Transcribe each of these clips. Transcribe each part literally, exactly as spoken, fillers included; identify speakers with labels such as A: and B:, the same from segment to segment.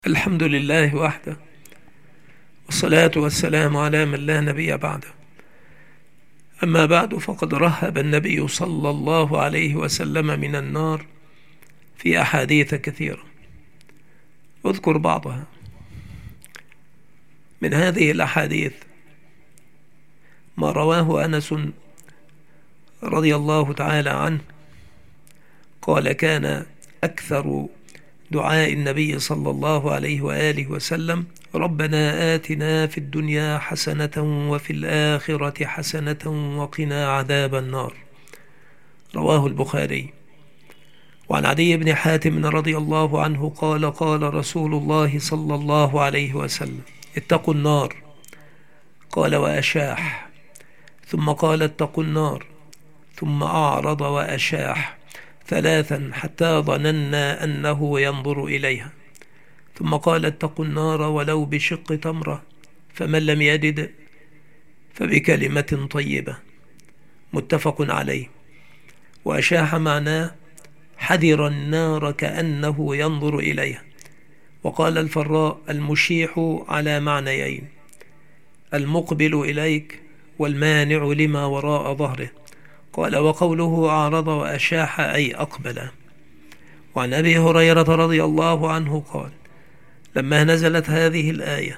A: الحمد لله وحده، والصلاة والسلام على من لا نبي بعده. أما بعد، فقد رهب النبي صلى الله عليه وسلم من النار في أحاديث كثيرة، أذكر بعضها. من هذه الأحاديث ما رواه أنس رضي الله تعالى عنه قال: كان أكثر دعاء النبي صلى الله عليه وآله وسلم: ربنا آتنا في الدنيا حسنة وفي الآخرة حسنة وقنا عذاب النار. رواه البخاري. وعن عدي بن حاتم رضي الله عنه قال: قال رسول الله صلى الله عليه وسلم: اتقوا النار. قال: وأشاح. ثم قال: اتقوا النار. ثم أعرض وأشاح ثلاثا حتى ظننا أنه ينظر إليها. ثم قال: اتقوا النار ولو بشق تمرة، فمن لم يجد فبكلمة طيبة. متفق عليه. وأشاح معناه حذر النار كأنه ينظر إليها. وقال الفراء: المشيح على معنيين: المقبل إليك والمانع لما وراء ظهره. قال: وقوله أعرض وأشاح أي أقبل. وعن أبي هريرة رضي الله عنه قال: لما نزلت هذه الآية: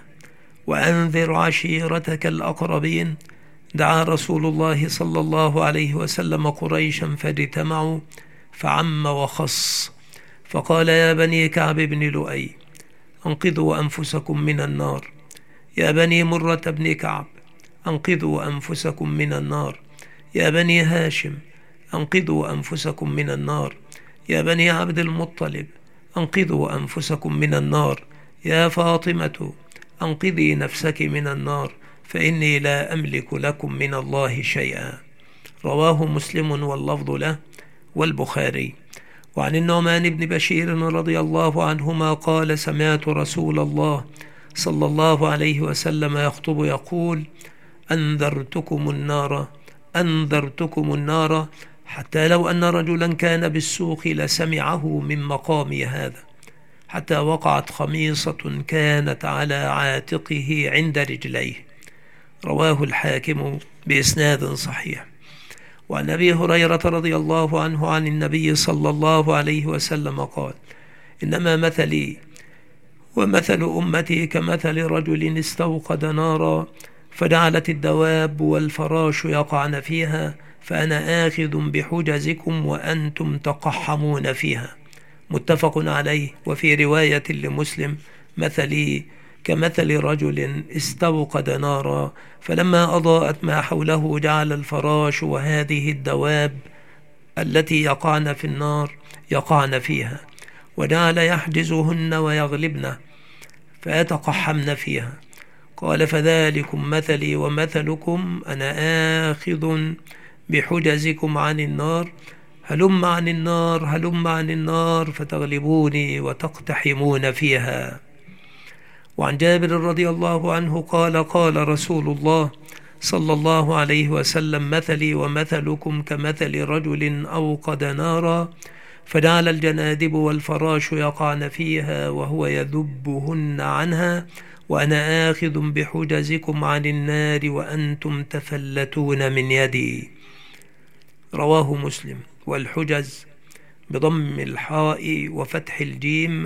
A: وأنذر عشيرتك الأقربين، دعا رسول الله صلى الله عليه وسلم قريشا فاجتمعوا فعم وخص، فقال: يا بني كعب بن لؤي، أنقذوا أنفسكم من النار. يا بني مرة بن كعب، أنقذوا أنفسكم من النار. يا بني هاشم، أنقذوا أنفسكم من النار. يا بني عبد المطلب، أنقذوا أنفسكم من النار. يا فاطمة، أنقذي نفسك من النار، فإني لا أملك لكم من الله شيئا. رواه مسلم واللفظ له والبخاري. وعن النعمان بن بشير رضي الله عنهما قال: سمعت رسول الله صلى الله عليه وسلم يخطب يقول: أنذرتكم النار أنذرتكم النار حتى لو أن رجلا كان بالسوق لسمعه من مقامي هذا، حتى وقعت خميصة كانت على عاتقه عند رجليه. رواه الحاكم بإسناد صحيح. وعن أبي هريرة رضي الله عنه عن النبي صلى الله عليه وسلم قال: إنما مثلي ومثل أمتي كمثل رجل استوقد نارا فجعلت الدواب والفراش يقعن فيها، فأنا آخذ بحجزكم وأنتم تقحمون فيها. متفق عليه. وفي رواية لمسلم: مثلي كمثل رجل استوقد نارا فلما أضاءت ما حوله جعل الفراش وهذه الدواب التي يقعن في النار يقعن فيها، وجعل يحجزهن ويغلبن فيتقحمن فيها. قال: فذلكم مثلي ومثلكم، أنا آخذ بحجزكم عن النار، هلم عن النار هلم عن النار فتغلبوني وتقتحمون فيها. وعن جابر رضي الله عنه قال: قال رسول الله صلى الله عليه وسلم: مثلي ومثلكم كمثل رجل أوقد نارا فجعل الجنادب والفراش يقعن فيها وهو يذبهن عنها، وأنا آخذ بحجزكم عن النار وأنتم تفلتون من يدي. رواه مسلم. والحجز بضم الحاء وفتح الجيم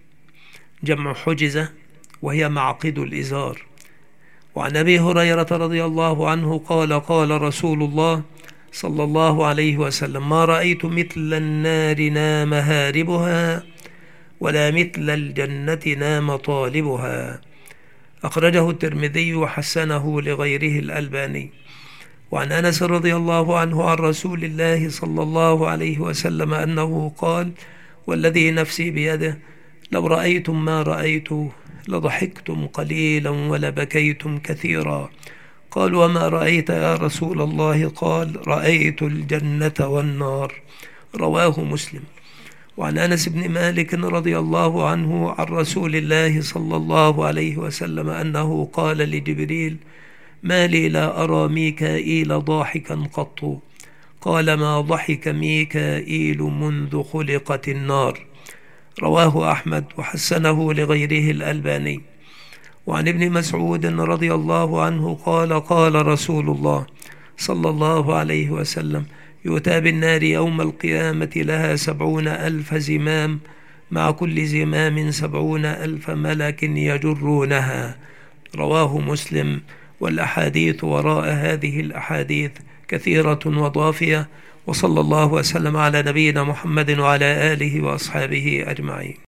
A: جمع حجزة، وهي معقد الإزار. وعن أبي هريرة رضي الله عنه قال: قال رسول الله صلى الله عليه وسلم: ما رأيت مثل النار نام هاربها ولا مثل الجنة نام طالبها. أخرجه الترمذي وحسنه لغيره الألباني. وعن أنس رضي الله عنه عن رسول الله صلى الله عليه وسلم أنه قال: والذي نفسي بيده لو رأيتم ما رأيت لضحكتم قليلا ولبكيتم كثيرا. قالوا: وما رأيت يا رسول الله؟ قال: رأيت الجنة والنار. رواه مسلم. وعن أنس بن مالك رضي الله عنه عن رسول الله صلى الله عليه وسلم أنه قال لجبريل: ما لي لا أرى ميكائيل ضاحكا قط؟ قال: ما ضحك ميكائيل منذ خلقت النار. رواه أحمد وحسنه لغيره الألباني. وعن ابن مسعود رضي الله عنه قال قال رسول الله صلى الله عليه وسلم: يؤتى بالنار يوم القيامة لها سبعون ألف زمام، مع كل زمام سبعون ألف ملك يجرونها. رواه مسلم. والأحاديث وراء هذه الأحاديث كثيرة وضافية. وصلى الله وسلم على نبينا محمد وعلى آله وأصحابه أجمعين.